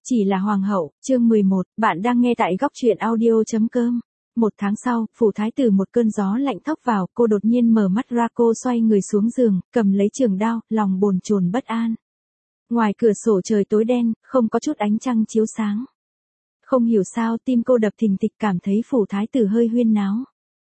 Chỉ là hoàng hậu, chương 11, bạn đang nghe tại góc truyện audio.com. Một tháng sau, phủ thái tử một cơn gió lạnh thốc vào, cô đột nhiên mở mắt ra, cô xoay người xuống giường, cầm lấy trường đao, lòng bồn chồn bất an. Ngoài cửa sổ trời tối đen, không có chút ánh trăng chiếu sáng. Không hiểu sao tim cô đập thình thịch, cảm thấy phủ thái tử hơi huyên náo.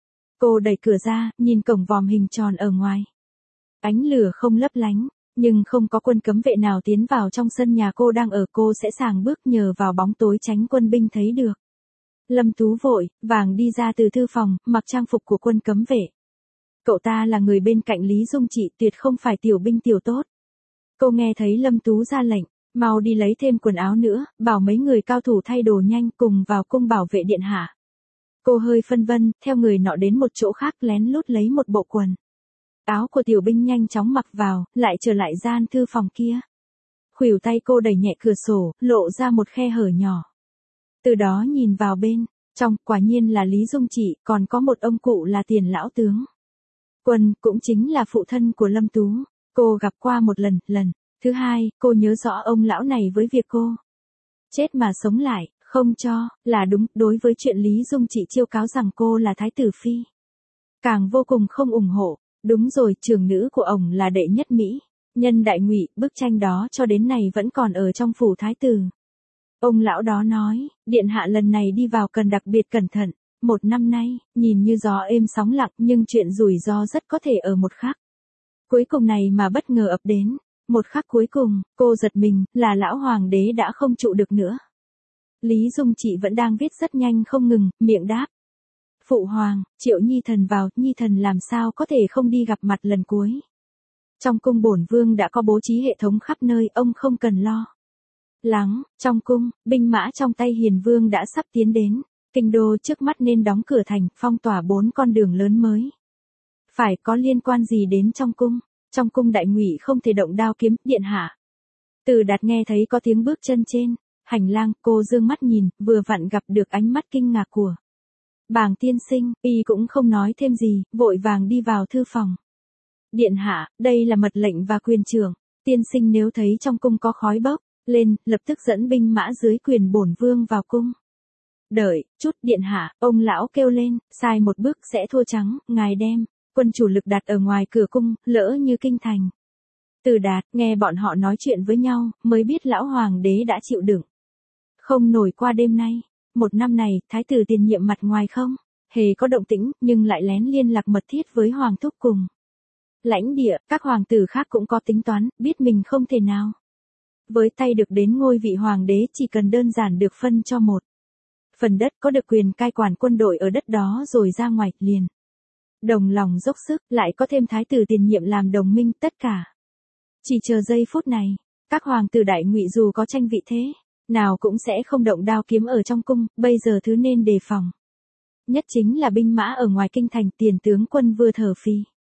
Cô đẩy cửa ra, nhìn cổng vòm hình tròn ở ngoài. Ánh lửa không lấp lánh. Nhưng không có quân cấm vệ nào tiến vào trong sân nhà cô đang ở, cô sẽ sàng bước nhờ vào bóng tối tránh quân binh thấy được. Lâm Tú vội vàng đi ra từ thư phòng, mặc trang phục của quân cấm vệ. Cậu ta là người bên cạnh Lý Dung Trị, tuyệt không phải tiểu binh tiểu tốt. Cô nghe thấy Lâm Tú ra lệnh, mau đi lấy thêm quần áo nữa, bảo mấy người cao thủ thay đồ nhanh cùng vào cung bảo vệ điện hạ. Cô hơi phân vân, theo người nọ đến một chỗ khác lén lút lấy một bộ quần áo của tiểu binh nhanh chóng mặc vào, lại trở lại gian thư phòng kia. Khuỷu tay cô đẩy nhẹ cửa sổ, lộ ra một khe hở nhỏ. Từ đó nhìn vào bên trong, quả nhiên là Lý Dung Trị, còn có một ông cụ là Tiền lão tướng Quân, cũng chính là phụ thân của Lâm Tú. Cô gặp qua một lần thứ hai, cô nhớ rõ ông lão này với việc cô chết mà sống lại, không cho là đúng. Đối với chuyện Lý Dung Trị chiêu cáo rằng cô là thái tử phi, càng vô cùng không ủng hộ. Đúng rồi, trưởng nữ của ổng là đệ nhất Mỹ nhân Đại Ngụy, bức tranh đó cho đến nay vẫn còn ở trong phủ thái tử. Ông lão đó nói, điện hạ lần này đi vào cần đặc biệt cẩn thận. Một năm nay, nhìn như gió êm sóng lặng, nhưng chuyện rủi ro rất có thể ở một khắc cuối cùng này mà bất ngờ ập đến. Một khắc cuối cùng, cô giật mình, là lão hoàng đế đã không trụ được nữa. Lý Dung Trị vẫn đang viết rất nhanh không ngừng, miệng đáp. Phụ hoàng, triệu nhi thần vào, nhi thần làm sao có thể không đi gặp mặt lần cuối. Trong cung bổn vương đã có bố trí hệ thống khắp nơi, ông không cần lo lắng. Trong cung, binh mã trong tay hiền vương đã sắp tiến đến. Kinh đô trước mắt nên đóng cửa thành, phong tỏa 4 con đường lớn mới. Phải có liên quan gì đến trong cung? Trong cung Đại Ngụy không thể động đao kiếm, điện hạ. Từ Đạt nghe thấy có tiếng bước chân trên hành lang, cô dương mắt nhìn, vừa vặn gặp được ánh mắt kinh ngạc của Bàng tiên sinh. Y cũng không nói thêm gì, vội vàng đi vào thư phòng. Điện hạ, đây là mật lệnh và quyền trưởng. Tiên sinh nếu thấy trong cung có khói bốc lên, lập tức dẫn binh mã dưới quyền bổn vương vào cung. Đợi chút, điện hạ, ông lão kêu lên, sai một bước sẽ thua trắng, ngài đem quân chủ lực đặt ở ngoài cửa cung, lỡ như kinh thành. Từ Đạt nghe bọn họ nói chuyện với nhau, mới biết lão hoàng đế đã chịu đựng không nổi qua đêm nay. Một năm này, thái tử tiền nhiệm mặt ngoài không hề có động tĩnh, nhưng lại lén liên lạc mật thiết với hoàng thúc cùng lãnh địa. Các hoàng tử khác cũng có tính toán, biết mình không thể nào với tay được đến ngôi vị hoàng đế, chỉ cần đơn giản được phân cho một phần đất, có được quyền cai quản quân đội ở đất đó rồi ra ngoài, liền đồng lòng dốc sức, lại có thêm thái tử tiền nhiệm làm đồng minh, tất cả chỉ chờ giây phút này. Các hoàng tử Đại Ngụy dù có tranh vị thế nào cũng sẽ không động đao kiếm ở trong cung, bây giờ thứ nên đề phòng nhất chính là binh mã ở ngoài kinh thành. Tiền tướng Quân vừa thở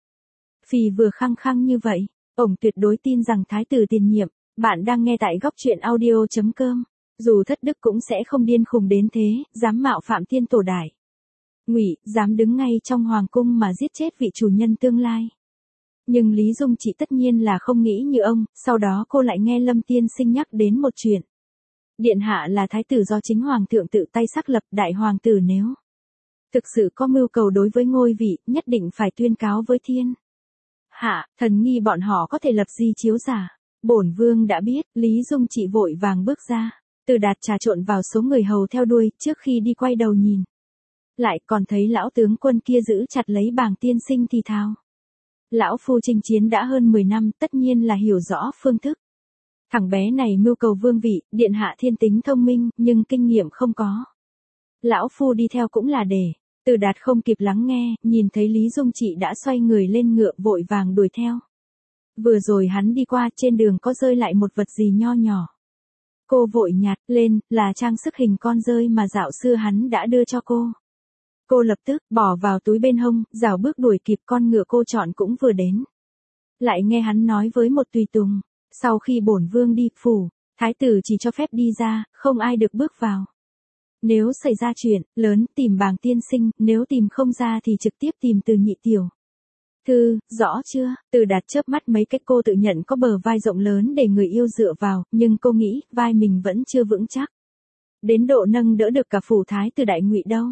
phì vừa khăng khăng như vậy, ổng tuyệt đối tin rằng thái tử tiền nhiệm. Bạn đang nghe tại góc truyện audio.com. Dù thất đức cũng sẽ không điên khùng đến thế, dám mạo phạm thiên tổ Đại Ngụy, dám đứng ngay trong hoàng cung mà giết chết vị chủ nhân tương lai. Nhưng Lý Dung Trị tất nhiên là không nghĩ như ông. Sau đó cô lại nghe Lâm tiên sinh nhắc đến một chuyện. Điện hạ là thái tử do chính hoàng thượng tự tay xác lập, đại hoàng tử nếu thực sự có mưu cầu đối với ngôi vị, nhất định phải tuyên cáo với thiên hạ, thần nghi bọn họ có thể lập di chiếu giả. Bổn vương đã biết. Lý Dung Trị vội vàng bước ra. Từ Đạt trà trộn vào số người hầu theo đuôi, trước khi đi quay đầu nhìn lại, còn thấy lão tướng Quân kia giữ chặt lấy Bàng tiên sinh thì thào. Lão phu chinh chiến đã hơn 10 năm, tất nhiên là hiểu rõ phương thức. Thằng bé này mưu cầu vương vị, điện hạ thiên tính thông minh, nhưng kinh nghiệm không có. Lão phu đi theo cũng là để. Từ Đạt không kịp lắng nghe, nhìn thấy Lý Dung Trị đã xoay người lên ngựa, vội vàng đuổi theo. Vừa rồi hắn đi qua, trên đường có rơi lại một vật gì nho nhỏ. Cô vội nhặt lên, là trang sức hình con dơi mà dạo xưa hắn đã đưa cho cô. Cô lập tức bỏ vào túi bên hông, rảo bước đuổi kịp. Con ngựa cô chọn cũng vừa đến. Lại nghe hắn nói với một tùy tùng, sau khi bổn vương đi phủ, thái tử chỉ cho phép đi ra, không ai được bước vào. Nếu xảy ra chuyện lớn, tìm Bàng tiên sinh, nếu tìm không ra thì trực tiếp tìm từ nhị tiểu Thư, rõ chưa? Từ Đạt chớp mắt mấy cái, cô tự nhận có bờ vai rộng lớn để người yêu dựa vào, nhưng cô nghĩ, vai mình vẫn chưa vững chắc. Đến độ nâng đỡ được cả phủ thái tử Đại Ngụy đâu.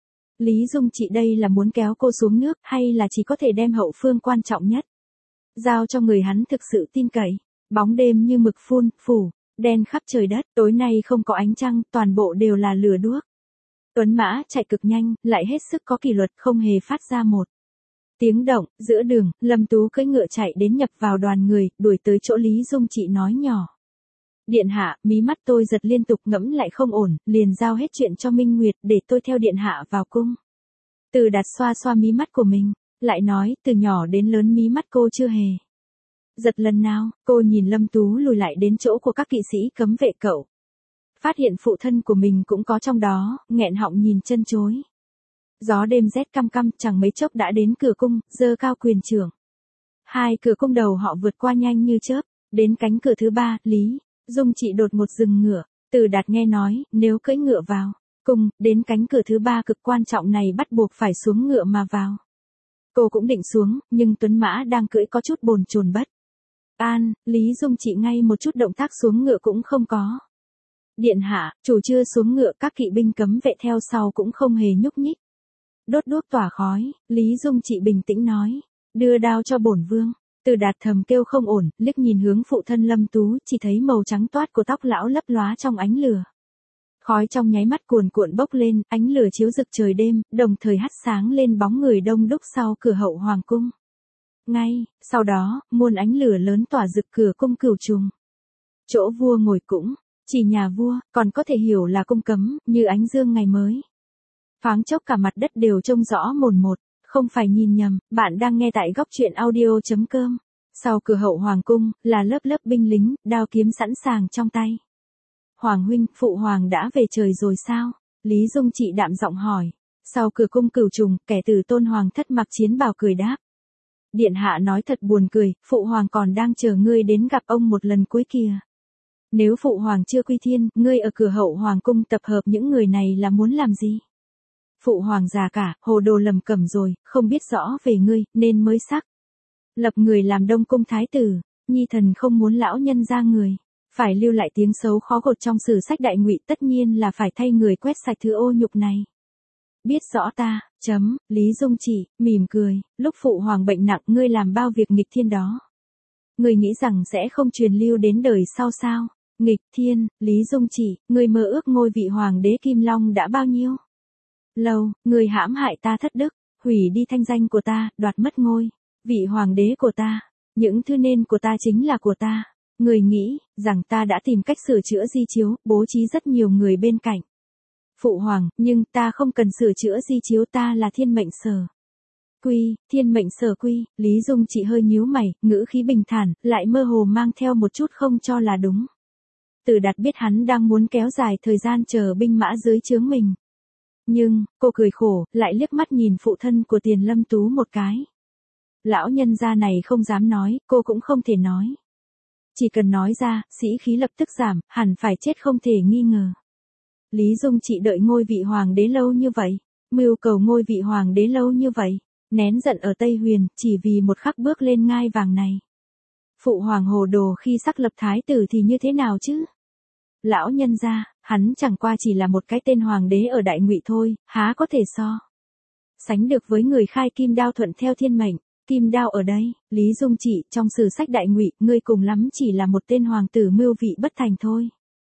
Lý Dung chị đây là muốn kéo cô xuống nước, hay là chỉ có thể đem hậu phương quan trọng nhất giao cho người hắn thực sự tin cậy. Bóng đêm như mực phun, phủ, đen khắp trời đất, tối nay không có ánh trăng, toàn bộ đều là lửa đuốc. Tuấn mã chạy cực nhanh, lại hết sức có kỷ luật, không hề phát ra một tiếng động. Giữa đường, Lâm Tú cưỡi ngựa chạy đến nhập vào đoàn người, đuổi tới chỗ Lý Dung chị nói nhỏ. Điện hạ, mí mắt tôi giật liên tục, ngẫm lại không ổn, liền giao hết chuyện cho Minh Nguyệt để tôi theo điện hạ vào cung. Từ Đạt xoa xoa mí mắt của mình, lại nói, từ nhỏ đến lớn mí mắt cô chưa hề giật lần nào. Cô nhìn Lâm Tú lùi lại đến chỗ của các kỵ sĩ cấm vệ cậu. Phát hiện phụ thân của mình cũng có trong đó, nghẹn họng nhìn chân chối. Gió đêm rét căm căm, chẳng mấy chốc đã đến cửa cung, giơ cao quyền trưởng. Hai cửa cung đầu họ vượt qua nhanh như chớp, đến cánh cửa thứ ba, Lý Dung chị đột ngột dừng ngựa. Từ Đạt nghe nói, nếu cưỡi ngựa vào cung, đến cánh cửa thứ ba cực quan trọng này bắt buộc phải xuống ngựa mà vào. Cô cũng định xuống, nhưng Tuấn Mã đang cưỡi có chút bồn chồn bất an, Lý Dung chị ngay một chút động tác xuống ngựa cũng không có. Điện hạ, chủ chưa xuống ngựa, các kỵ binh cấm vệ theo sau cũng không hề nhúc nhích. Đốt đuốc tỏa khói, Lý Dung chị bình tĩnh nói, đưa đao cho bổn vương. Từ Đạt thầm kêu không ổn, liếc nhìn hướng phụ thân Lâm Tú, chỉ thấy màu trắng toát của tóc lão lấp lóa trong ánh lửa. Khói trong nháy mắt cuồn cuộn bốc lên, ánh lửa chiếu rực trời đêm, đồng thời hắt sáng lên bóng người đông đúc sau cửa hậu hoàng cung. Ngay sau đó, muôn ánh lửa lớn tỏa rực cửa cung Cửu Trùng. Chỗ vua ngồi cũng chỉ nhà vua, còn có thể hiểu là cung cấm, như ánh dương ngày mới. Thoáng chốc cả mặt đất đều trông rõ mồn một, không phải nhìn nhầm, bạn đang nghe tại góc truyện audio.com. Sau cửa hậu hoàng cung, là lớp lớp binh lính, đao kiếm sẵn sàng trong tay. Hoàng huynh, phụ hoàng đã về trời rồi sao? Lý Dung chị đạm giọng hỏi. Sau cửa cung Cửu Trùng, kẻ từ tôn hoàng thất mặc chiến bào cười đáp. Điện hạ nói thật buồn cười, phụ hoàng còn đang chờ ngươi đến gặp ông một lần cuối kìa. Nếu phụ hoàng chưa quy thiên, ngươi ở cửa hậu hoàng cung tập hợp những người này là muốn làm gì? Phụ hoàng già cả, hồ đồ lầm cẩm rồi, không biết rõ về ngươi, nên mới sắc lập người làm Đông cung thái tử. Nhi thần không muốn lão nhân ra người phải lưu lại tiếng xấu khó gột trong sử sách Đại Ngụy, tất nhiên là phải thay người quét sạch thứ ô nhục này. Biết rõ ta, Lý Dung chỉ, mỉm cười, lúc phụ hoàng bệnh nặng ngươi làm bao việc nghịch thiên đó. Ngươi nghĩ rằng sẽ không truyền lưu đến đời sau sao? Nghịch thiên, Lý Dung chỉ, ngươi mơ ước ngôi vị hoàng đế Kim Long đã bao nhiêu lâu, ngươi hãm hại ta thất đức, hủy đi thanh danh của ta, đoạt mất ngôi vị hoàng đế của ta, những thứ nên của ta chính là của ta. Ngươi nghĩ rằng ta đã tìm cách sửa chữa di chiếu, bố trí rất nhiều người bên cạnh phụ hoàng, nhưng ta không cần sửa chữa di chiếu, ta là thiên mệnh sở quy, thiên mệnh sở quy. Lý Dung chị hơi nhíu mày, ngữ khí bình thản, lại mơ hồ mang theo một chút không cho là đúng. Từ Đạt biết hắn đang muốn kéo dài thời gian chờ binh mã dưới trướng mình. Nhưng, cô cười khổ, lại liếc mắt nhìn phụ thân của Tiền Lâm Tú một cái. Lão nhân gia này không dám nói, cô cũng không thể nói. Chỉ cần nói ra, sĩ khí lập tức giảm, hẳn phải chết không thể nghi ngờ. Lý Dung chị đợi ngôi vị hoàng đế lâu như vậy, mưu cầu ngôi vị hoàng đế lâu như vậy, nén giận ở Tây Huyền, chỉ vì một khắc bước lên ngai vàng này. Phụ hoàng hồ đồ khi sắc lập thái tử thì như thế nào chứ? Lão nhân gia, hắn chẳng qua chỉ là một cái tên hoàng đế ở Đại Ngụy thôi, há có thể so sánh được với người khai kim đao thuận theo thiên mệnh. Kim đao ở đây, Lý Dung chị, trong sử sách Đại Ngụy, ngươi cùng lắm chỉ là một tên hoàng tử mưu vị bất thành thôi.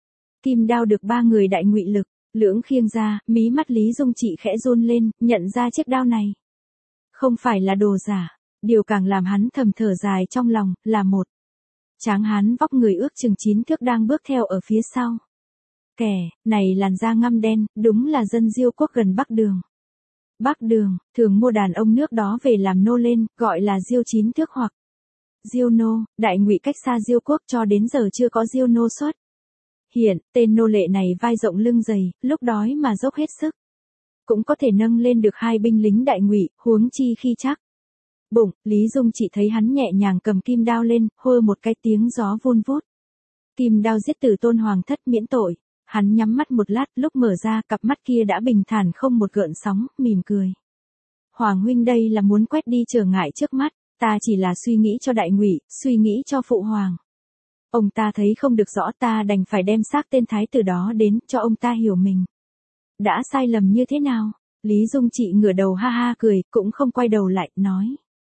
Kim đao được 3 người Đại Ngụy lực lưỡng khiêng ra, mí mắt Lý Dung chị khẽ run lên, nhận ra chiếc đao này không phải là đồ giả. Điều càng làm hắn thầm thở dài trong lòng, là một tráng hán vóc người ước chừng 9 thước đang bước theo ở phía sau. Kẻ này làn da ngăm đen, đúng là dân Diêu quốc gần Bắc Đường. Bắc Đường, thường mua đàn ông nước đó về làm nô lên, gọi là Diêu 9 thước hoặc Diêu nô. Đại Ngụy cách xa Diêu quốc cho đến giờ chưa có Diêu nô xuất hiện. Tên nô lệ này vai rộng lưng dày, lúc đói mà dốc hết sức cũng có thể nâng lên được 2 binh lính Đại Ngụy, huống chi khi chắc bụng. Lý Dung chỉ thấy hắn nhẹ nhàng cầm kim đao lên, hô một cái, tiếng gió vun vút. Kim đao giết tử tôn hoàng thất miễn tội. Hắn nhắm mắt một lát, lúc mở ra, cặp mắt kia đã bình thản không một gợn sóng, mỉm cười. Hoàng huynh đây là muốn quét đi trở ngại trước mắt, ta chỉ là suy nghĩ cho đại ngụy, suy nghĩ cho phụ hoàng. Ông ta thấy không được rõ, ta đành phải đem xác tên thái tử đó đến cho ông ta hiểu mình đã sai lầm như thế nào. Lý Dung Trị ngửa đầu ha ha cười, cũng không quay đầu lại, nói.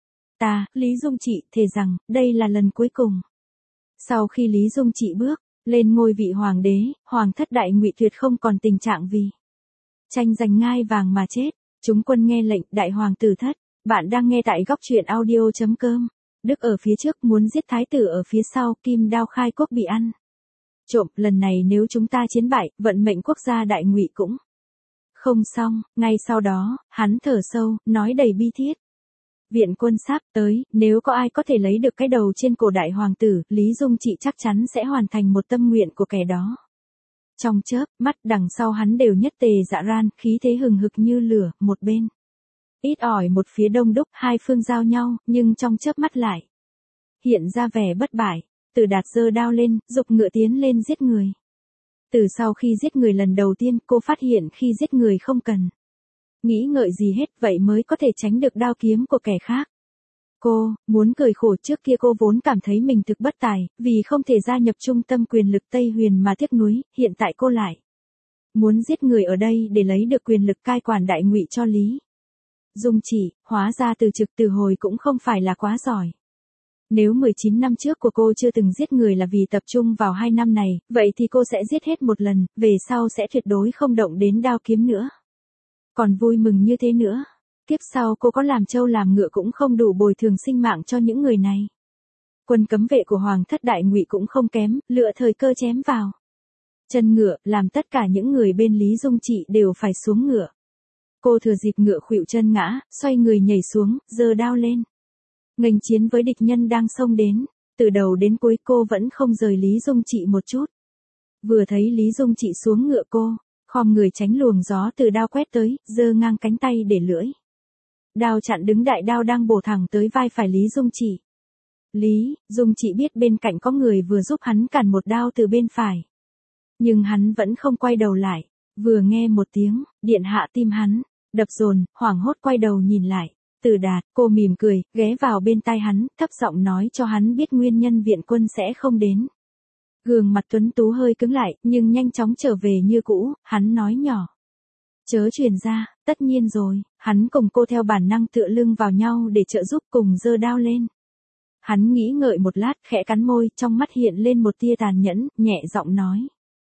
Ta, Lý Dung Trị, thề rằng, đây là lần cuối cùng. Sau khi Lý Dung Trị bước lên ngôi vị hoàng đế, hoàng thất đại ngụy tuyệt không còn tình trạng vì tranh giành ngai vàng mà chết. Chúng quân nghe lệnh, đại hoàng tử thất. Bạn đang nghe tại góc truyện audio.com. Đức ở phía trước muốn giết thái tử ở phía sau, kim đao khai quốc bị ăn trộm. Lần này nếu chúng ta chiến bại, vận mệnh quốc gia đại ngụy cũng không xong. Ngay sau đó, hắn thở sâu, nói đầy bi thiết. Viện quân sắp tới, nếu có ai có thể lấy được cái đầu trên cổ đại hoàng tử, Lý Dung Trị chắc chắn sẽ hoàn thành một tâm nguyện của kẻ đó. Trong chớp mắt đằng sau hắn đều nhất tề dạ ran, khí thế hừng hực như lửa, một bên ít ỏi một phía đông đúc, hai phương giao nhau, nhưng trong chớp mắt lại hiện ra vẻ bất bại. Từ Đạt giơ đao lên, giục ngựa tiến lên giết người. Từ sau khi giết người lần đầu tiên, cô phát hiện khi giết người không cần nghĩ ngợi gì hết, vậy mới có thể tránh được đao kiếm của kẻ khác. Cô muốn cười khổ, trước kia cô vốn cảm thấy mình thực bất tài, vì không thể gia nhập trung tâm quyền lực Tây Huyền mà tiếc nuối, hiện tại cô lại muốn giết người ở đây để lấy được quyền lực cai quản đại ngụy cho Lý Dung Trị. Hóa ra từ trực từ hồi cũng không phải là quá giỏi. Nếu 19 năm trước của cô chưa từng giết người là vì tập trung vào 2 năm này, vậy thì cô sẽ giết hết một lần, về sau sẽ tuyệt đối không động đến đao kiếm nữa. Còn vui mừng như thế nữa. Kiếp sau cô có làm trâu làm ngựa cũng không đủ bồi thường sinh mạng cho những người này. Quân cấm vệ của hoàng thất đại ngụy cũng không kém, lựa thời cơ chém vào chân ngựa, làm tất cả những người bên Lý Dung Trị đều phải xuống ngựa. Cô thừa dịp ngựa khuỵu chân ngã, xoay người nhảy xuống, giơ đao lên nghênh chiến với địch nhân đang xông đến. Từ đầu đến cuối cô vẫn không rời Lý Dung Trị một chút. Vừa thấy Lý Dung Trị xuống ngựa, cô khom người tránh luồng gió từ đao quét tới, giơ ngang cánh tay để lưỡi đao chặn đứng đại đao đang bổ thẳng tới vai phải Lý Dung Trị. Lý Dung Trị biết bên cạnh có người vừa giúp hắn cản một đao từ bên phải, nhưng hắn vẫn không quay đầu lại. Vừa nghe một tiếng điện hạ, tim hắn đập dồn, hoảng hốt quay đầu nhìn lại. Từ Đạt, cô mỉm cười, ghé vào bên tai hắn, thấp giọng nói cho hắn biết nguyên nhân viện quân sẽ không đến. Gương mặt tuấn tú hơi cứng lại, nhưng nhanh chóng trở về như cũ. Hắn nói nhỏ. Chớ truyền ra. Tất nhiên rồi. Hắn cùng cô theo bản năng tựa lưng vào nhau để trợ giúp, cùng giơ đao lên. Hắn nghĩ ngợi một lát, khẽ cắn môi, trong mắt hiện lên một tia tàn nhẫn, nhẹ giọng nói.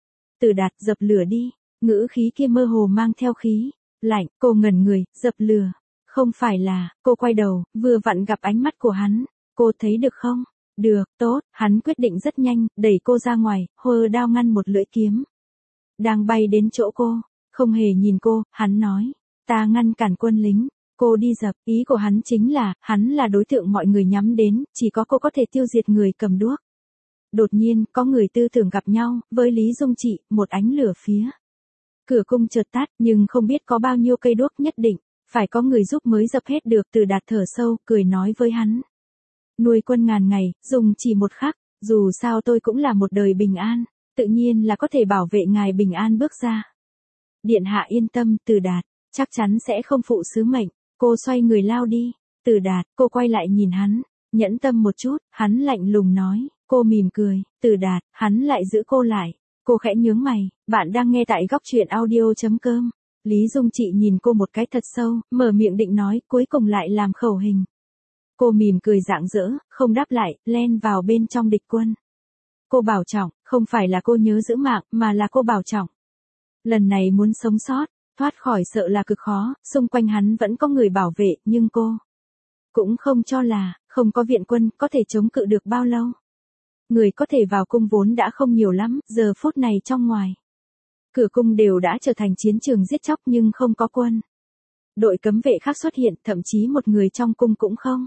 Từ Đạt, dập lửa đi. Ngữ khí kia mơ hồ mang theo khí lạnh. Cô ngẩn người, dập lửa. Không phải là. Cô quay đầu, vừa vặn gặp ánh mắt của hắn. Cô thấy được không? Được, tốt. Hắn quyết định rất nhanh, đẩy cô ra ngoài, hơ đao ngăn một lưỡi kiếm đang bay đến chỗ cô. Không hề nhìn cô, hắn nói. Ta ngăn cản quân lính. Cô đi dập. Ý của hắn chính là, hắn là đối tượng mọi người nhắm đến, chỉ có cô có thể tiêu diệt người cầm đuốc. Đột nhiên, có người tư tưởng gặp nhau, với Lý Dung Trị, một ánh lửa phía cửa cung chợt tắt, nhưng không biết có bao nhiêu cây đuốc, nhất định phải có người giúp mới dập hết được. Từ Đạt thở sâu, cười nói với hắn. Nuôi quân ngàn ngày, dùng chỉ một khắc, dù sao tôi cũng là một đời bình an, tự nhiên là có thể bảo vệ ngài bình an bước ra. Điện hạ yên tâm, Từ Đạt, chắc chắn sẽ không phụ sứ mệnh. Cô xoay người lao đi. Từ Đạt, cô quay lại nhìn hắn, nhẫn tâm một chút. Hắn lạnh lùng nói. Cô mỉm cười. Từ Đạt, hắn lại giữ cô lại. Cô khẽ nhướng mày. Bạn đang nghe tại góc truyện audio.com. Lý Dung Trị nhìn cô một cái thật sâu, mở miệng định nói, cuối cùng lại làm khẩu hình. Cô mỉm cười rạng rỡ, không đáp lại, len vào bên trong địch quân. Cô bảo trọng, không phải là cô nhớ giữ mạng, mà là cô bảo trọng. Lần này muốn sống sót, thoát khỏi sợ là cực khó, xung quanh hắn vẫn có người bảo vệ, nhưng cô cũng không cho là, không có viện quân, có thể chống cự được bao lâu. Người có thể vào cung vốn đã không nhiều lắm, giờ phút này trong ngoài cửa cung đều đã trở thành chiến trường giết chóc, nhưng không có quân đội cấm vệ khác xuất hiện, thậm chí một người trong cung cũng không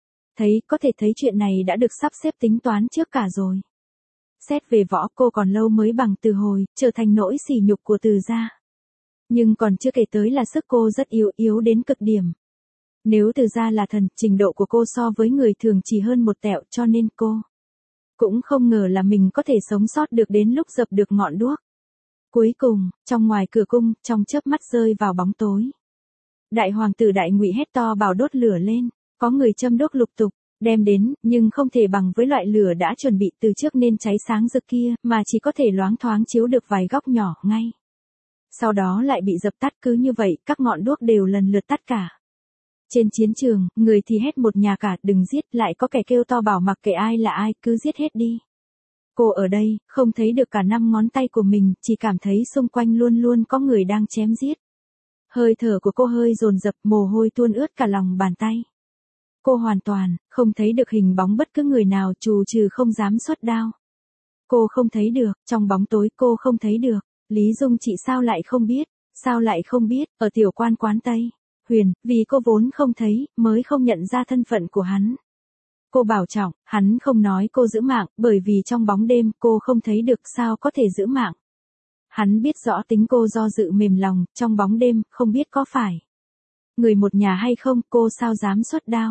có thể thấy chuyện này đã được sắp xếp tính toán trước cả rồi. Xét về võ, cô còn lâu mới bằng Từ Hồi, trở thành nỗi sỉ nhục của Từ gia. Nhưng còn chưa kể tới là sức cô rất yếu đến cực điểm. Nếu Từ gia là thần, trình độ của cô so với người thường chỉ hơn một tẹo, cho nên cô cũng không ngờ là mình có thể sống sót được đến lúc dập được ngọn đuốc. Cuối cùng, trong ngoài cửa cung, trong chớp mắt rơi vào bóng tối. Đại hoàng tử Đại Ngụy hét to bảo đốt lửa lên, có người châm đốt lục tục, đem đến, nhưng không thể bằng với loại lửa đã chuẩn bị từ trước nên cháy sáng rực kia, mà chỉ có thể loáng thoáng chiếu được vài góc nhỏ ngay. Sau đó lại bị dập tắt, cứ như vậy, các ngọn đuốc đều lần lượt tắt cả. Trên chiến trường, người thì hét một nhà cả, đừng giết, lại có kẻ kêu to bảo mặc kệ ai là ai, cứ giết hết đi. Cô ở đây, không thấy được cả 5 ngón tay của mình, chỉ cảm thấy xung quanh luôn luôn có người đang chém giết. Hơi thở của cô hơi dồn dập, mồ hôi tuôn ướt cả lòng bàn tay. Cô hoàn toàn, không thấy được hình bóng bất cứ người nào trừ không dám xuất đao. Cô không thấy được, trong bóng tối cô không thấy được. Lý Dung chị sao lại không biết, ở tiểu quan quán Tây Huyền, vì cô vốn không thấy, mới không nhận ra thân phận của hắn. Cô bảo trọng, hắn không nói cô giữ mạng, bởi vì trong bóng đêm cô không thấy được sao có thể giữ mạng. Hắn biết rõ tính cô do dự mềm lòng, trong bóng đêm, không biết có phải người một nhà hay không, cô sao dám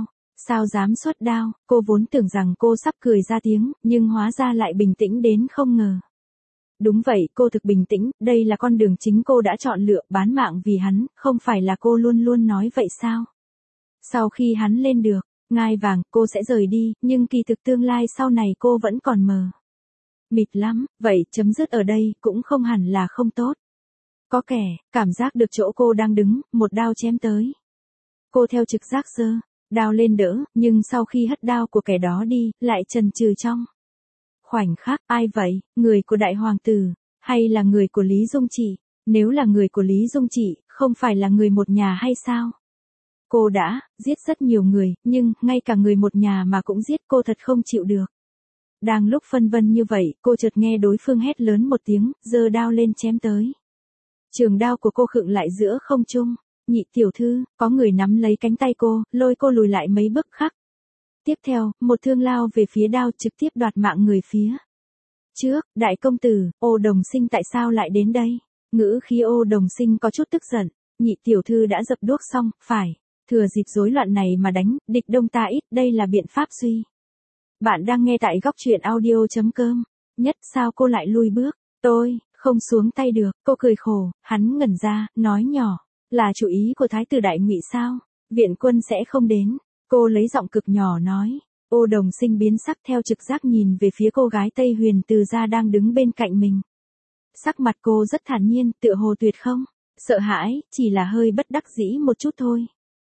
xuất đao, cô vốn tưởng rằng cô sắp cười ra tiếng, nhưng hóa ra lại bình tĩnh đến không ngờ. Đúng vậy, cô thực bình tĩnh, đây là con đường chính cô đã chọn lựa, bán mạng vì hắn, không phải là cô luôn luôn nói vậy sao? Sau khi hắn lên được ngai vàng, cô sẽ rời đi, nhưng kỳ thực tương lai sau này cô vẫn còn mờ mịt lắm, vậy chấm dứt ở đây cũng không hẳn là không tốt. Có kẻ, cảm giác được chỗ cô đang đứng, một đao chém tới. Cô theo trực giác giơ đao lên đỡ, nhưng sau khi hất đao của kẻ đó đi, lại chần chừ trong khoảnh khắc, ai vậy, người của đại hoàng tử, hay là người của Lý Dung chị? Nếu là người của Lý Dung chị, không phải là người một nhà hay sao? Cô đã giết rất nhiều người, nhưng ngay cả người một nhà mà cũng giết, cô thật không chịu được. Đang lúc phân vân như vậy, cô chợt nghe đối phương hét lớn một tiếng, giơ đao lên chém tới. Trường đao của cô khựng lại giữa không trung. Nhị tiểu thư, có người nắm lấy cánh tay cô, lôi cô lùi lại mấy bước khắc. Tiếp theo, một thương lao về phía đao, trực tiếp đoạt mạng người phía trước. Đại công tử, Ô Đồng Sinh tại sao lại đến đây? Ngữ khí Ô Đồng Sinh có chút tức giận. Nhị tiểu thư đã dập đuốc xong, phải thừa dịp rối loạn này mà đánh, địch đông ta ít, đây là biện pháp duy. Bạn đang nghe tại góc truyện audio.com. Nhất sao cô lại lui bước? Tôi không xuống tay được, cô cười khổ. Hắn ngẩn ra, nói nhỏ, là chủ ý của Thái tử Đại Ngụy sao? Viện quân sẽ không đến. Cô lấy giọng cực nhỏ nói. Ô Đồng Sinh biến sắc, theo trực giác nhìn về phía cô gái Tây Huyền Từ gia đang đứng bên cạnh mình. Sắc mặt cô rất thản nhiên, tựa hồ tuyệt không sợ hãi, chỉ là hơi bất đắc dĩ một chút thôi.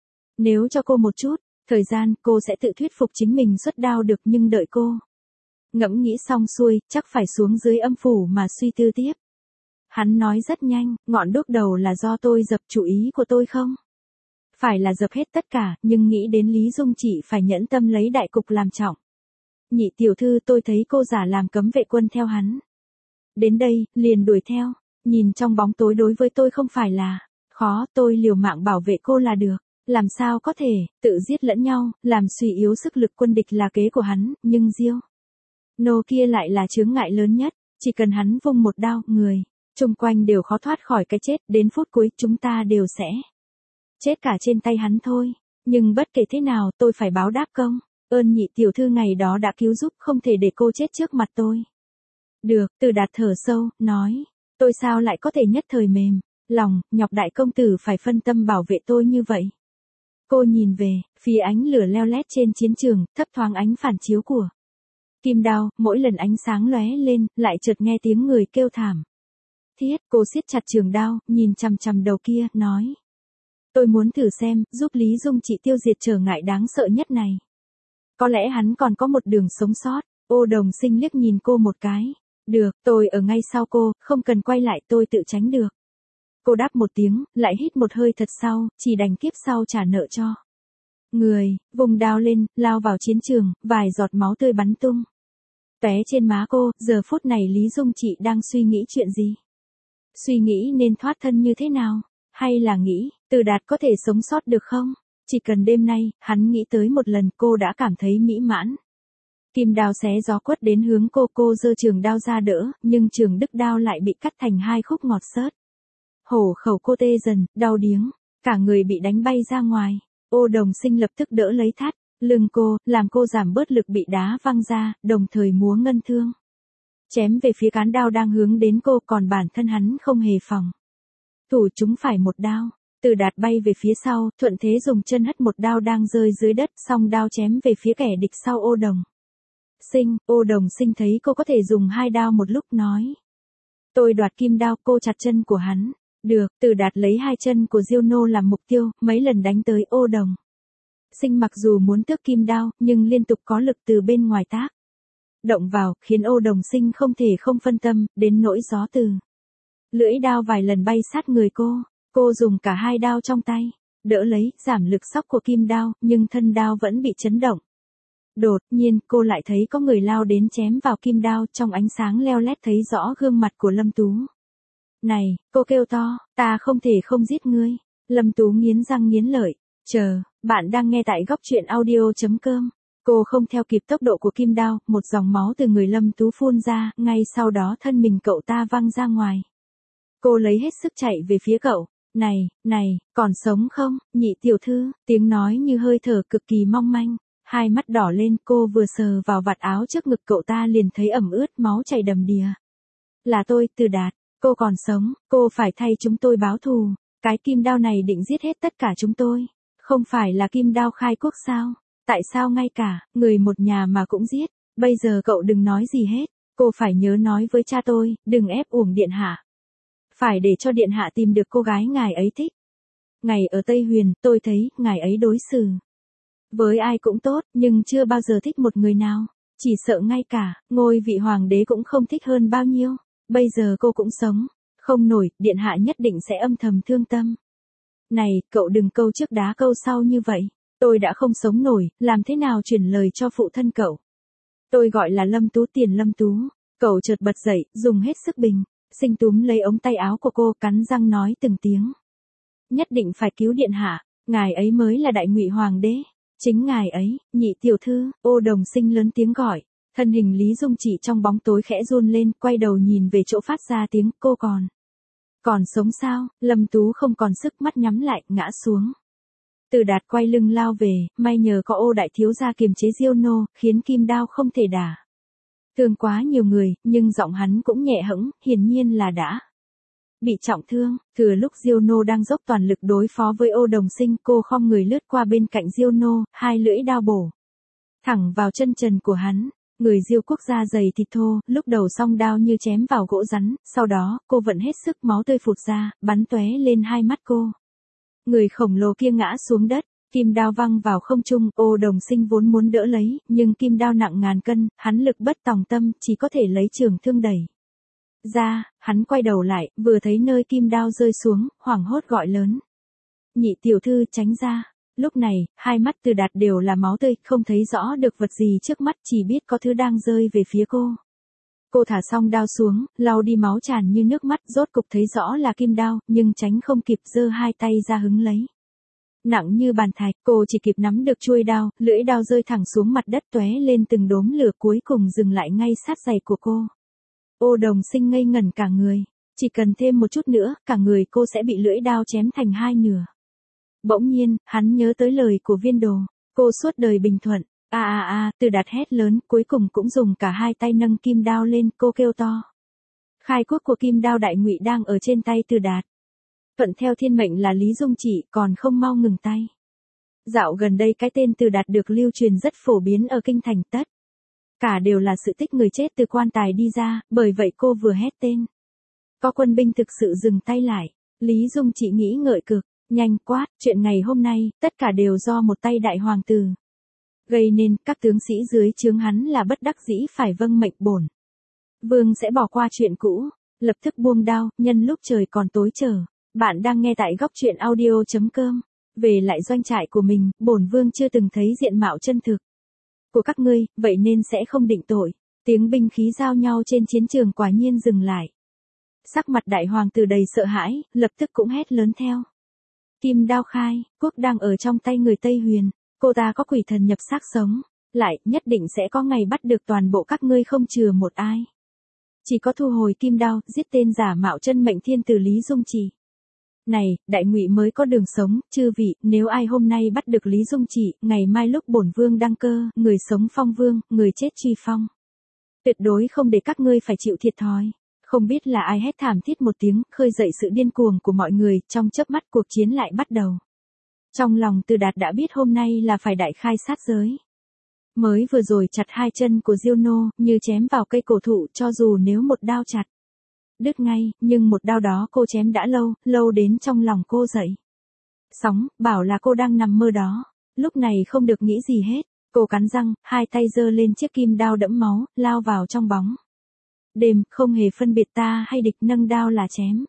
Nếu cho cô một chút thời gian, cô sẽ tự thuyết phục chính mình xuất đao được, nhưng đợi cô ngẫm nghĩ xong xuôi, chắc phải xuống dưới âm phủ mà suy tư tiếp. Hắn nói rất nhanh, ngọn đuốc đầu là do tôi dập, chủ ý của tôi không phải là dập hết tất cả, nhưng nghĩ đến Lý Dung chị phải nhẫn tâm lấy đại cục làm trọng. Nhị tiểu thư, tôi thấy cô giả làm cấm vệ quân theo hắn đến đây, liền đuổi theo. Nhìn trong bóng tối đối với tôi không phải là khó, tôi liều mạng bảo vệ cô là được. Làm sao có thể tự giết lẫn nhau, làm suy yếu sức lực quân địch là kế của hắn, nhưng Diêu Nô kia lại là chướng ngại lớn nhất. Chỉ cần hắn vung một đao, người chung quanh đều khó thoát khỏi cái chết, đến phút cuối chúng ta đều sẽ chết cả trên tay hắn thôi. Nhưng bất kể thế nào, tôi phải báo đáp công ơn nhị tiểu thư ngày đó đã cứu giúp, không thể để cô chết trước mặt tôi. Được, Từ Đạt thở sâu, nói, tôi sao lại có thể nhất thời mềm lòng, nhọc đại công tử phải phân tâm bảo vệ tôi như vậy. Cô nhìn về phía ánh lửa leo lét trên chiến trường, thấp thoáng ánh phản chiếu của kim đao, mỗi lần ánh sáng lóe lên, lại chợt nghe tiếng người kêu thảm thiết. Cô siết chặt trường đao, nhìn chằm chằm đầu kia, nói, tôi muốn thử xem, giúp Lý Dung chị tiêu diệt trở ngại đáng sợ nhất này. Có lẽ hắn còn có một đường sống sót. Ô Đồng Sinh liếc nhìn cô một cái. Được, tôi ở ngay sau cô, không cần quay lại, tôi tự tránh được. Cô đáp một tiếng, lại hít một hơi thật sâu, chỉ đành kiếp sau trả nợ cho người, vùng đao lên, lao vào chiến trường, vài giọt máu tươi bắn tung tóe trên má cô. Giờ phút này Lý Dung chị đang suy nghĩ chuyện gì? Suy nghĩ nên thoát thân như thế nào? Hay là nghĩ, Từ Đạt có thể sống sót được không? Chỉ cần đêm nay, hắn nghĩ tới một lần, cô đã cảm thấy mỹ mãn. Kim đao xé gió quất đến hướng cô giơ trường đao ra đỡ, nhưng trường đứt đao lại bị cắt thành hai khúc ngọt xớt. Hổ khẩu cô tê dần, đau điếng, cả người bị đánh bay ra ngoài. Ô Đồng Sinh lập tức đỡ lấy thắt lưng cô, làm cô giảm bớt lực bị đá văng ra, đồng thời múa ngân thương chém về phía cán đao đang hướng đến cô, còn bản thân hắn không hề phòng thủ, chúng phải một đao. Từ Đạt bay về phía sau, thuận thế dùng chân hất một đao đang rơi dưới đất, song đao chém về phía kẻ địch sau Ô Đồng Sinh. Ô Đồng Sinh thấy cô có thể dùng 2 đao một lúc nói. Tôi đoạt kim đao, cô chặt chân của hắn. Được, Từ Đạt lấy 2 chân của Diêu Nô làm mục tiêu, mấy lần đánh tới Ô Đồng Sinh mặc dù muốn tước kim đao, nhưng liên tục có lực từ bên ngoài tác động vào, khiến Ô Đồng Sinh không thể không phân tâm, đến nỗi gió từ lưỡi đao vài lần bay sát người cô. Cô dùng cả 2 đao trong tay, đỡ lấy, giảm lực xóc của kim đao, nhưng thân đao vẫn bị chấn động. Đột nhiên, cô lại thấy có người lao đến chém vào kim đao, trong ánh sáng leo lét thấy rõ gương mặt của Lâm Tú. Này, cô kêu to, ta không thể không giết ngươi. Lâm Tú nghiến răng nghiến lợi. Chờ, bạn đang nghe tại góc truyện audio.com. Cô không theo kịp tốc độ của kim đao, một dòng máu từ người Lâm Tú phun ra, ngay sau đó thân mình cậu ta văng ra ngoài. Cô lấy hết sức chạy về phía cậu. Này, còn sống không, nhị tiểu thư, tiếng nói như hơi thở cực kỳ mong manh. Hai mắt đỏ lên, cô vừa sờ vào vạt áo trước ngực cậu ta liền thấy ẩm ướt, máu chảy đầm đìa. Là tôi, Từ Đạt, cô còn sống, cô phải thay chúng tôi báo thù. Cái kim đao này định giết hết tất cả chúng tôi. Không phải là kim đao khai quốc sao? Tại sao ngay cả người một nhà mà cũng giết? Bây giờ cậu đừng nói gì hết. Cô phải nhớ nói với cha tôi, đừng ép uổng điện hạ. Phải để cho điện hạ tìm được cô gái ngài ấy thích. Ngày ở Tây Huyền, tôi thấy ngài ấy đối xử với ai cũng tốt, nhưng chưa bao giờ thích một người nào. Chỉ sợ ngay cả ngôi vị hoàng đế cũng không thích hơn bao nhiêu. Bây giờ cô cũng sống không nổi, điện hạ nhất định sẽ âm thầm thương tâm. Này, cậu đừng câu trước đá câu sau như vậy. Tôi đã không sống nổi, làm thế nào truyền lời cho phụ thân cậu? Tôi gọi là Lâm Tú, Tiền Lâm Tú. Cậu chợt bật dậy, dùng hết sức bình sinh túm lấy ống tay áo của cô, cắn răng nói từng tiếng. Nhất định phải cứu điện hạ, ngài ấy mới là đại ngụy hoàng đế. Chính ngài ấy, nhị tiểu thư. Ô Đồng Sinh lớn tiếng gọi. Thân hình Lý Dung Chỉ trong bóng tối khẽ run lên, quay đầu nhìn về chỗ phát ra tiếng. Cô còn sống sao? Lâm Tú không còn sức, mắt nhắm lại, ngã xuống. Từ Đạt quay lưng lao về, may nhờ có Ô đại thiếu gia kiềm chế Diêu Nô, khiến kim đao không thể đả thương quá nhiều người, nhưng giọng hắn cũng nhẹ hẫng, hiển nhiên là đã bị trọng thương. Thừa lúc Diêu Nô đang dốc toàn lực đối phó với Ô Đồng Sinh, cô khom người lướt qua bên cạnh Diêu Nô, 2 lưỡi đao bổ thẳng vào chân trần của hắn. Người Diêu quốc da dày thịt thô, lúc đầu song đao như chém vào gỗ rắn, sau đó, cô vận hết sức, máu tươi phụt ra, bắn tóe lên 2 mắt cô. Người khổng lồ kia ngã xuống đất, kim đao văng vào không trung. Ô Đồng Sinh vốn muốn đỡ lấy, nhưng kim đao nặng ngàn cân, hắn lực bất tòng tâm, chỉ có thể lấy trường thương đẩy ra. Hắn quay đầu lại, vừa thấy nơi kim đao rơi xuống, hoảng hốt gọi lớn. Nhị tiểu thư, tránh ra. Lúc này, 2 mắt Từ Đạt đều là máu tươi, không thấy rõ được vật gì trước mắt, chỉ biết có thứ đang rơi về phía cô. Cô thả xong đao xuống, lau đi máu tràn như nước mắt, rốt cục thấy rõ là kim đao, nhưng tránh không kịp, giơ 2 tay ra hứng lấy. Nặng như bàn thạch, cô chỉ kịp nắm được chuôi đao, lưỡi đao rơi thẳng xuống mặt đất, tóe lên từng đốm lửa, cuối cùng dừng lại ngay sát giày của cô. Ô Đồng Sinh ngây ngẩn cả người, chỉ cần thêm một chút nữa, cả người cô sẽ bị lưỡi đao chém thành 2 nửa. Bỗng nhiên, hắn nhớ tới lời của Viên Đồ, cô suốt đời bình thuận. Từ Đạt hét lớn, cuối cùng cũng dùng cả 2 tay nâng kim đao lên, cô kêu to. Khai quốc của kim đao đại ngụy đang ở trên tay Từ Đạt. Thuận theo thiên mệnh là Lý Dung Chỉ, còn không mau ngừng tay. Dạo gần đây cái tên Từ Đạt được lưu truyền rất phổ biến ở kinh thành, tất cả đều là sự tích người chết từ quan tài đi ra, bởi vậy cô vừa hét tên. Có quân binh thực sự dừng tay lại. Lý Dung Chỉ nghĩ ngợi cực, nhanh quát, chuyện ngày hôm nay, tất cả đều do một tay đại hoàng tử gây nên. Các tướng sĩ dưới trướng hắn là bất đắc dĩ phải vâng mệnh bổn vương sẽ bỏ qua chuyện cũ, lập tức buông đao, nhân lúc trời còn tối chờ. Bạn đang nghe tại góc truyện audio.com. Về lại doanh trại của mình, bổn vương chưa từng thấy diện mạo chân thực của các ngươi, vậy nên sẽ không định tội. Tiếng binh khí giao nhau trên chiến trường quả nhiên dừng lại. Sắc mặt đại hoàng tử đầy sợ hãi, lập tức cũng hét lớn theo. Kim đao khai quốc đang ở trong tay người Tây Huyền, cô ta có quỷ thần nhập xác sống lại, nhất định sẽ có ngày bắt được toàn bộ các ngươi không chừa một ai. Chỉ có thu hồi kim đao, giết tên giả mạo chân mệnh thiên tử Lý Dung Chỉ này, đại ngụy mới có đường sống. Chư vị, nếu ai hôm nay bắt được Lý Dung Chỉ, ngày mai lúc bổn vương đăng cơ, người sống phong vương, người chết truy phong. Tuyệt đối không để các ngươi phải chịu thiệt thòi. Không biết là ai hét thảm thiết một tiếng, khơi dậy sự điên cuồng của mọi người, trong chớp mắt cuộc chiến lại bắt đầu. Trong lòng Từ Đạt đã biết hôm nay là phải đại khai sát giới. Mới vừa rồi chặt hai chân của Diêu Nô, như chém vào cây cổ thụ, cho dù nếu một đao chặt đứt ngay, nhưng một đao đó cô chém đã lâu, lâu đến trong lòng cô dậy sóng, bảo là cô đang nằm mơ đó. Lúc này không được nghĩ gì hết, cô cắn răng, hai tay giơ lên chiếc kim đao đẫm máu, lao vào trong bóng đêm, không hề phân biệt ta hay địch, nâng đao là chém.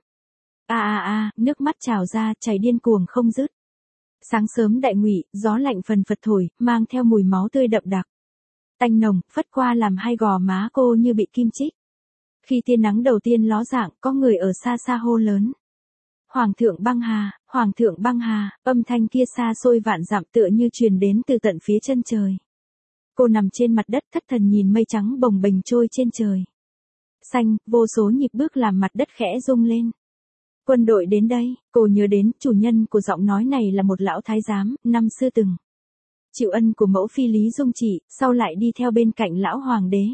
Nước mắt trào ra, chảy điên cuồng không dứt. Sáng sớm đại ngụy, gió lạnh phần phật thổi, mang theo mùi máu tươi đậm đặc, tanh nồng, phất qua làm hai gò má cô như bị kim chích. Khi tia nắng đầu tiên ló dạng, có người ở xa xa hô lớn: Hoàng thượng băng hà, Hoàng thượng băng hà. Âm thanh kia xa xôi vạn dặm, tựa như truyền đến từ tận phía chân trời. Cô nằm trên mặt đất thất thần nhìn mây trắng bồng bềnh trôi trên trời xanh, vô số nhịp bước làm mặt đất khẽ rung lên. Quân đội đến đây, cô nhớ đến chủ nhân của giọng nói này là một lão thái giám, năm xưa từng chịu ân của mẫu phi Lý Dung Trị, sau lại đi theo bên cạnh lão hoàng đế.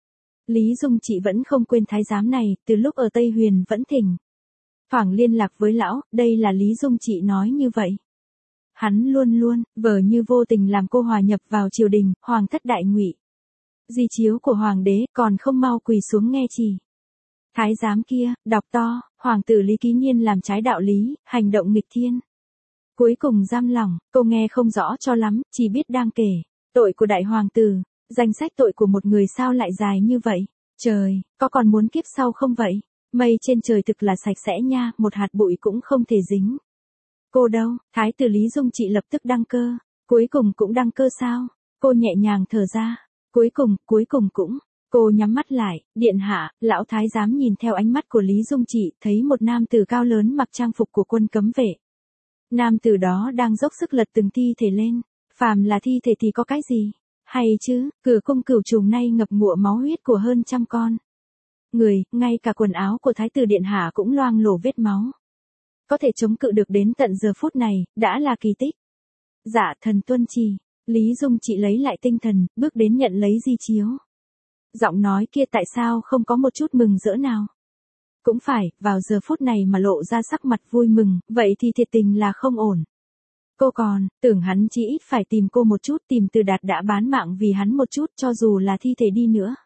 Lý Dung Trị vẫn không quên thái giám này, từ lúc ở Tây Huyền vẫn thỉnh thoảng liên lạc với lão, đây là Lý Dung Trị nói như vậy. Hắn luôn luôn, vờ như vô tình làm cô hòa nhập vào triều đình, hoàng thất đại ngụy. Di chiếu của hoàng đế, còn không mau quỳ xuống nghe chỉ. Thái giám kia, đọc to, hoàng tử Lý Ký Nhiên làm trái đạo lý, hành động nghịch thiên. Cuối cùng giam lỏng, cô nghe không rõ cho lắm, chỉ biết đang kể tội của đại hoàng tử. Danh sách tội của một người sao lại dài như vậy? Trời, có còn muốn kiếp sau không vậy? Mây trên trời thực là sạch sẽ nha, một hạt bụi cũng không thể dính. Cô đâu? Thái tử Lý Dung Trị lập tức đăng cơ. Cuối cùng cũng đăng cơ sao? Cô nhẹ nhàng thở ra. Cuối cùng cũng. Cô nhắm mắt lại, điện hạ, lão thái giám nhìn theo ánh mắt của Lý Dung Trị, thấy một nam tử cao lớn mặc trang phục của quân cấm vệ. Nam tử đó đang dốc sức lật từng thi thể lên. Phàm là thi thể thì có cái gì? Hay chứ, cửa cung cửu trùng nay ngập ngụa máu huyết của hơn trăm con người, ngay cả quần áo của thái tử điện hạ cũng loang lổ vết máu. Có thể chống cự được đến tận giờ phút này, đã là kỳ tích. Dạ thần tuân chỉ. Lý Dung Trị lấy lại tinh thần, bước đến nhận lấy di chiếu. Giọng nói kia tại sao không có một chút mừng rỡ nào? Cũng phải, vào giờ phút này mà lộ ra sắc mặt vui mừng, vậy thì thiệt tình là không ổn. Cô còn, tưởng hắn chỉ ít phải tìm cô một chút, tìm Từ Đạt đã bán mạng vì hắn một chút, cho dù là thi thể đi nữa.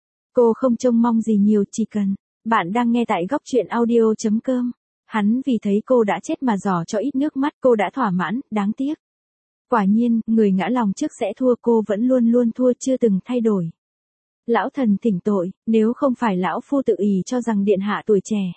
Cô không trông mong gì nhiều, chỉ cần. Bạn đang nghe tại góc truyện audio.com. Hắn vì thấy cô đã chết mà giỏ cho ít nước mắt, cô đã thỏa mãn, đáng tiếc. Quả nhiên, người ngã lòng trước sẽ thua, cô vẫn luôn luôn thua, chưa từng thay đổi. Lão thần thỉnh tội, nếu không phải lão phu tự ý cho rằng điện hạ tuổi trẻ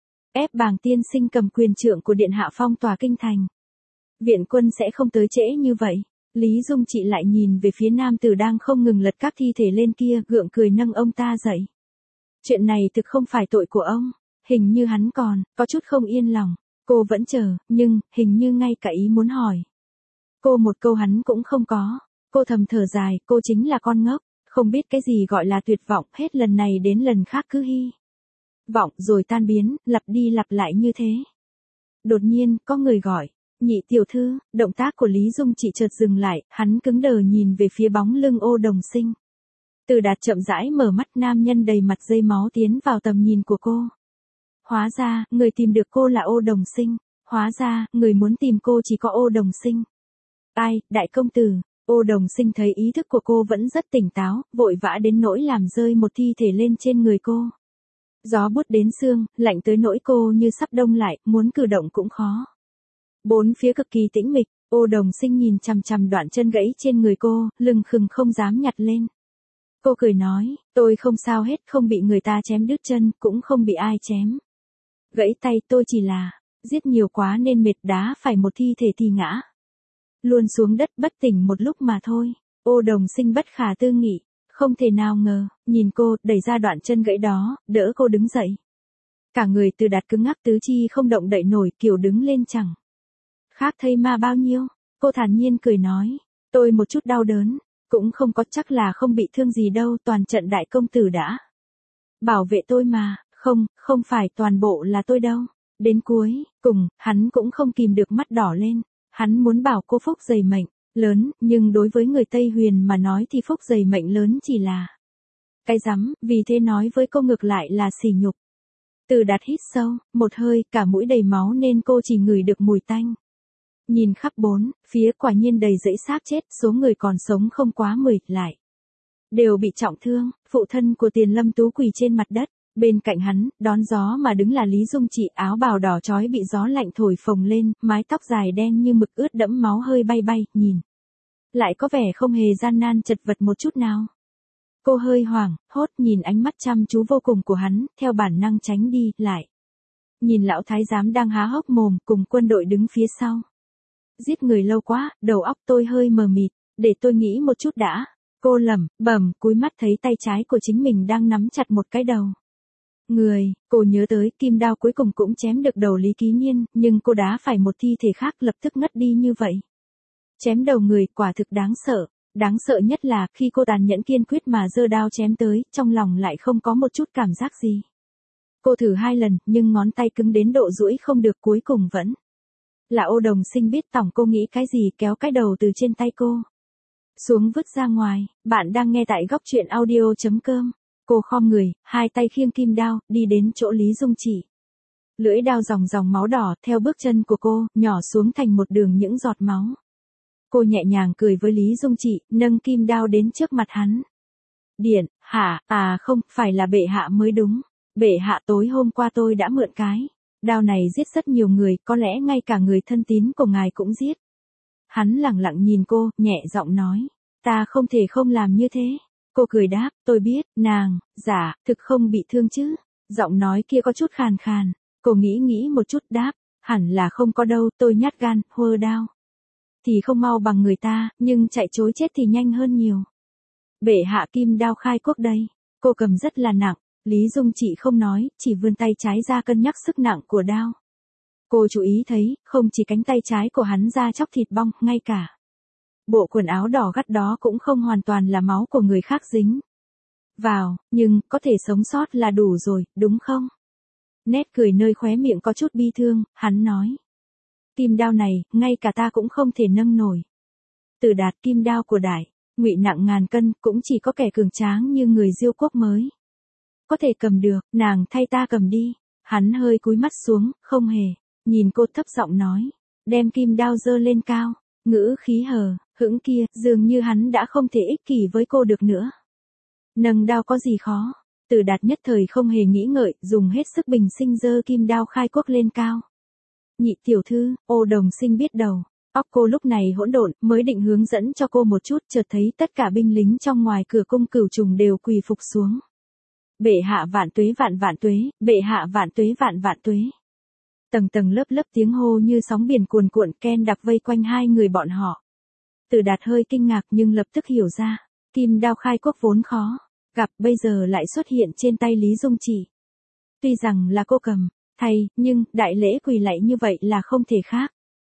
ép Bàng tiên sinh cầm quyền trượng của điện hạ phong tỏa kinh thành, viện quân sẽ không tới trễ như vậy. Lý Dung Trị lại nhìn về phía nam tử đang không ngừng lật các thi thể lên kia, gượng cười nâng ông ta dậy. Chuyện này thực không phải tội của ông. Hình như hắn còn có chút không yên lòng. Cô vẫn chờ, nhưng hình như ngay cả ý muốn hỏi cô một câu hắn cũng không có. Cô thầm thở dài, cô chính là con ngốc, không biết cái gì gọi là tuyệt vọng, hết lần này đến lần khác cứ hy vọng rồi tan biến, lặp đi lặp lại như thế. Đột nhiên, có người gọi, nhị tiểu thư. Động tác của Lý Dung Trị chợt dừng lại, hắn cứng đờ nhìn về phía bóng lưng Ô Đồng Sinh. Từ Đạt chậm rãi mở mắt, nam nhân đầy mặt dây máu tiến vào tầm nhìn của cô. Hóa ra, người tìm được cô là Ô Đồng Sinh. Hóa ra, người muốn tìm cô chỉ có Ô Đồng Sinh. Ai, đại công tử. Ô Đồng Sinh thấy ý thức của cô vẫn rất tỉnh táo, vội vã đến nỗi làm rơi một thi thể lên trên người cô. Gió buốt đến xương, lạnh tới nỗi cô như sắp đông lại, muốn cử động cũng khó. Bốn phía cực kỳ tĩnh mịch, Ô Đồng Sinh nhìn chằm chằm đoạn chân gãy trên người cô, lưng khừng không dám nhặt lên. Cô cười nói, tôi không sao hết, không bị người ta chém đứt chân, cũng không bị ai chém gãy tay, tôi chỉ là giết nhiều quá nên mệt, đá phải một thi thể thì ngã luôn xuống đất bất tỉnh một lúc mà thôi. Ô Đồng Sinh bất khả tư nghị, không thể nào ngờ, nhìn cô, đẩy ra đoạn chân gãy đó, đỡ cô đứng dậy. Cả người Từ Đạt cứng ngắc tứ chi không động đậy nổi, kiểu đứng lên chẳng khác thây ma bao nhiêu. Cô thản nhiên cười nói, tôi một chút đau đớn cũng không có, chắc là không bị thương gì đâu, toàn trận đại công tử đã bảo vệ tôi mà. Không phải toàn bộ là tôi đâu. Đến cuối cùng, hắn cũng không kìm được mắt đỏ lên. Hắn muốn bảo cô phúc dày mệnh lớn, nhưng đối với người Tây Huyền mà nói thì phúc dày mệnh lớn chỉ là cái rắm, vì thế nói với cô ngược lại là sỉ nhục. Từ Đạt hít sâu, một hơi, cả mũi đầy máu nên cô chỉ ngửi được mùi tanh. Nhìn khắp bốn, phía quả nhiên đầy rẫy xác chết, số người còn sống không quá 10, lại đều bị trọng thương. Phụ thân của Tiền Lâm Tú quỳ trên mặt đất, bên cạnh hắn, đón gió mà đứng là Lý Dung Trị, áo bào đỏ chói bị gió lạnh thổi phồng lên, mái tóc dài đen như mực ướt đẫm máu hơi bay bay, nhìn lại có vẻ không hề gian nan chật vật một chút nào. Cô hơi hoảng, hốt nhìn ánh mắt chăm chú vô cùng của hắn, theo bản năng tránh đi, lại nhìn lão thái giám đang há hốc mồm cùng quân đội đứng phía sau. Giết người lâu quá, đầu óc tôi hơi mờ mịt, để tôi nghĩ một chút đã. Cô lẩm bẩm, cúi mắt thấy tay trái của chính mình đang nắm chặt một cái đầu người, cô nhớ tới kim đao cuối cùng cũng chém được đầu Lý Ký Niên, nhưng cô đá phải một thi thể khác lập tức ngất đi như vậy. Chém đầu người quả thực đáng sợ. Đáng sợ nhất là khi cô tàn nhẫn kiên quyết mà giơ đao chém tới, trong lòng lại không có một chút cảm giác gì. Cô thử 2 lần, nhưng ngón tay cứng đến độ duỗi không được, cuối cùng vẫn là Ô Đồng Sinh biết tỏng cô nghĩ cái gì, kéo cái đầu từ trên tay cô xuống vứt ra ngoài. Bạn đang nghe tại góc truyện audio.com. Cô khom người, 2 tay khiêng kim đao, đi đến chỗ Lý Dung Trị. Lưỡi đao dòng dòng máu đỏ theo bước chân của cô, nhỏ xuống thành một đường những giọt máu. Cô nhẹ nhàng cười với Lý Dung Trị, nâng kim đao đến trước mặt hắn. Điện, hạ, à không, phải là bệ hạ mới đúng. Bệ hạ, tối hôm qua tôi đã mượn cái đao này giết rất nhiều người, có lẽ ngay cả người thân tín của ngài cũng giết. Hắn lẳng lặng nhìn cô, nhẹ giọng nói, ta không thể không làm như thế. Cô cười đáp, tôi biết, nàng, dạ, thực không bị thương chứ. Giọng nói kia có chút khàn khàn. Cô nghĩ một chút đáp, hẳn là không có đâu, tôi nhát gan, hơ đao thì không mau bằng người ta, nhưng chạy chối chết thì nhanh hơn nhiều. Bệ hạ, kim đao khai quốc đây. Cô cầm rất là nặng. Lý Dung Trị không nói, chỉ vươn tay trái ra cân nhắc sức nặng của đao. Cô chú ý thấy, không chỉ cánh tay trái của hắn da chóc thịt bong, ngay cả bộ quần áo đỏ gắt đó cũng không hoàn toàn là máu của người khác dính vào, nhưng có thể sống sót là đủ rồi, đúng không? Nét cười nơi khóe miệng có chút bi thương, hắn nói. Kim đao này, ngay cả ta cũng không thể nâng nổi. Từ Đạt, kim đao của Đại Ngụy nặng ngàn cân, cũng chỉ có kẻ cường tráng như người Diêu quốc mới có thể cầm được, nàng thay ta cầm đi. Hắn hơi cúi mắt xuống, không hề nhìn cô, thấp giọng nói, đem kim đao giơ lên cao, ngữ khí hờ hững kia, dường như hắn đã không thể ích kỷ với cô được nữa. Nâng đao có gì khó? Từ Đạt nhất thời không hề nghĩ ngợi, dùng hết sức bình sinh giơ kim đao khai quốc lên cao. Nhị tiểu thư, Ô Đồng Sinh biết đầu óc cô lúc này hỗn độn, mới định hướng dẫn cho cô một chút, chợt thấy tất cả binh lính trong ngoài cửa cung Cửu Trùng đều quỳ phục xuống. Bệ hạ vạn tuế vạn tuế, bệ hạ vạn tuế vạn tuế. Tầng tầng lớp lớp tiếng hô như sóng biển cuồn cuộn, ken đặc vây quanh 2 người bọn họ. Từ Đạt hơi kinh ngạc nhưng lập tức hiểu ra, kim đao khai quốc vốn khó gặp, bây giờ lại xuất hiện trên tay Lý Dung Trị. Tuy rằng là cô cầm thay, nhưng đại lễ quỳ lạy như vậy là không thể khác.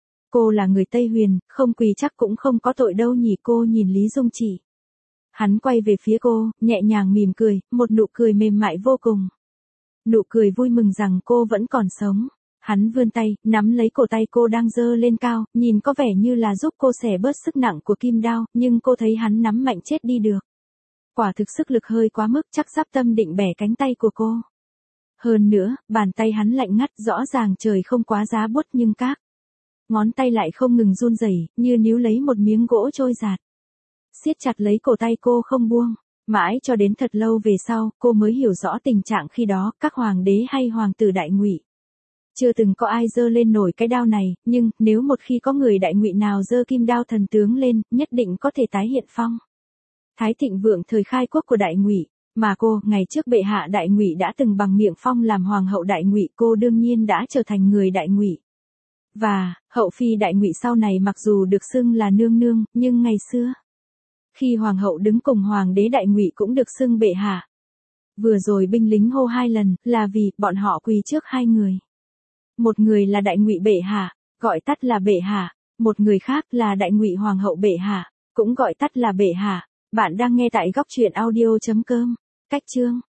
Cô là người Tây Huyền, không quỳ chắc cũng không có tội đâu nhỉ. Cô nhìn Lý Dung Trị. Hắn quay về phía cô, nhẹ nhàng mỉm cười, một nụ cười mềm mại vô cùng. Nụ cười vui mừng rằng cô vẫn còn sống. Hắn vươn tay, nắm lấy cổ tay cô đang giơ lên cao, nhìn có vẻ như là giúp cô xẻ bớt sức nặng của kim đao, nhưng cô thấy hắn nắm mạnh chết đi được. Quả thực sức lực hơi quá mức, chắc sắp tâm định bẻ cánh tay của cô. Hơn nữa, bàn tay hắn lạnh ngắt, rõ ràng trời không quá giá buốt nhưng các ngón tay lại không ngừng run rẩy, như níu lấy một miếng gỗ trôi giạt. Siết chặt lấy cổ tay cô không buông. Mãi cho đến thật lâu về sau, cô mới hiểu rõ tình trạng khi đó, các hoàng đế hay hoàng tử Đại Ngụy chưa từng có ai giơ lên nổi cái đao này, nhưng nếu một khi có người Đại Ngụy nào giơ kim đao thần tướng lên, nhất định có thể tái hiện phong thái thịnh vượng thời khai quốc của Đại Ngụy. Mà cô, ngày trước bệ hạ Đại Ngụy đã từng bằng miệng phong làm hoàng hậu Đại Ngụy, cô đương nhiên đã trở thành người Đại Ngụy. Và, hậu phi Đại Ngụy sau này mặc dù được xưng là nương nương, nhưng ngày xưa, khi hoàng hậu đứng cùng hoàng đế Đại Ngụy cũng được xưng bệ hạ. Vừa rồi binh lính hô 2 lần, là vì bọn họ quỳ trước 2 người. Một người là Đại Ngụy bệ hạ, gọi tắt là bệ hạ, một người khác là Đại Ngụy hoàng hậu bệ hạ, cũng gọi tắt là bệ hạ. Bạn đang nghe tại góc truyện audio.com. Cách chương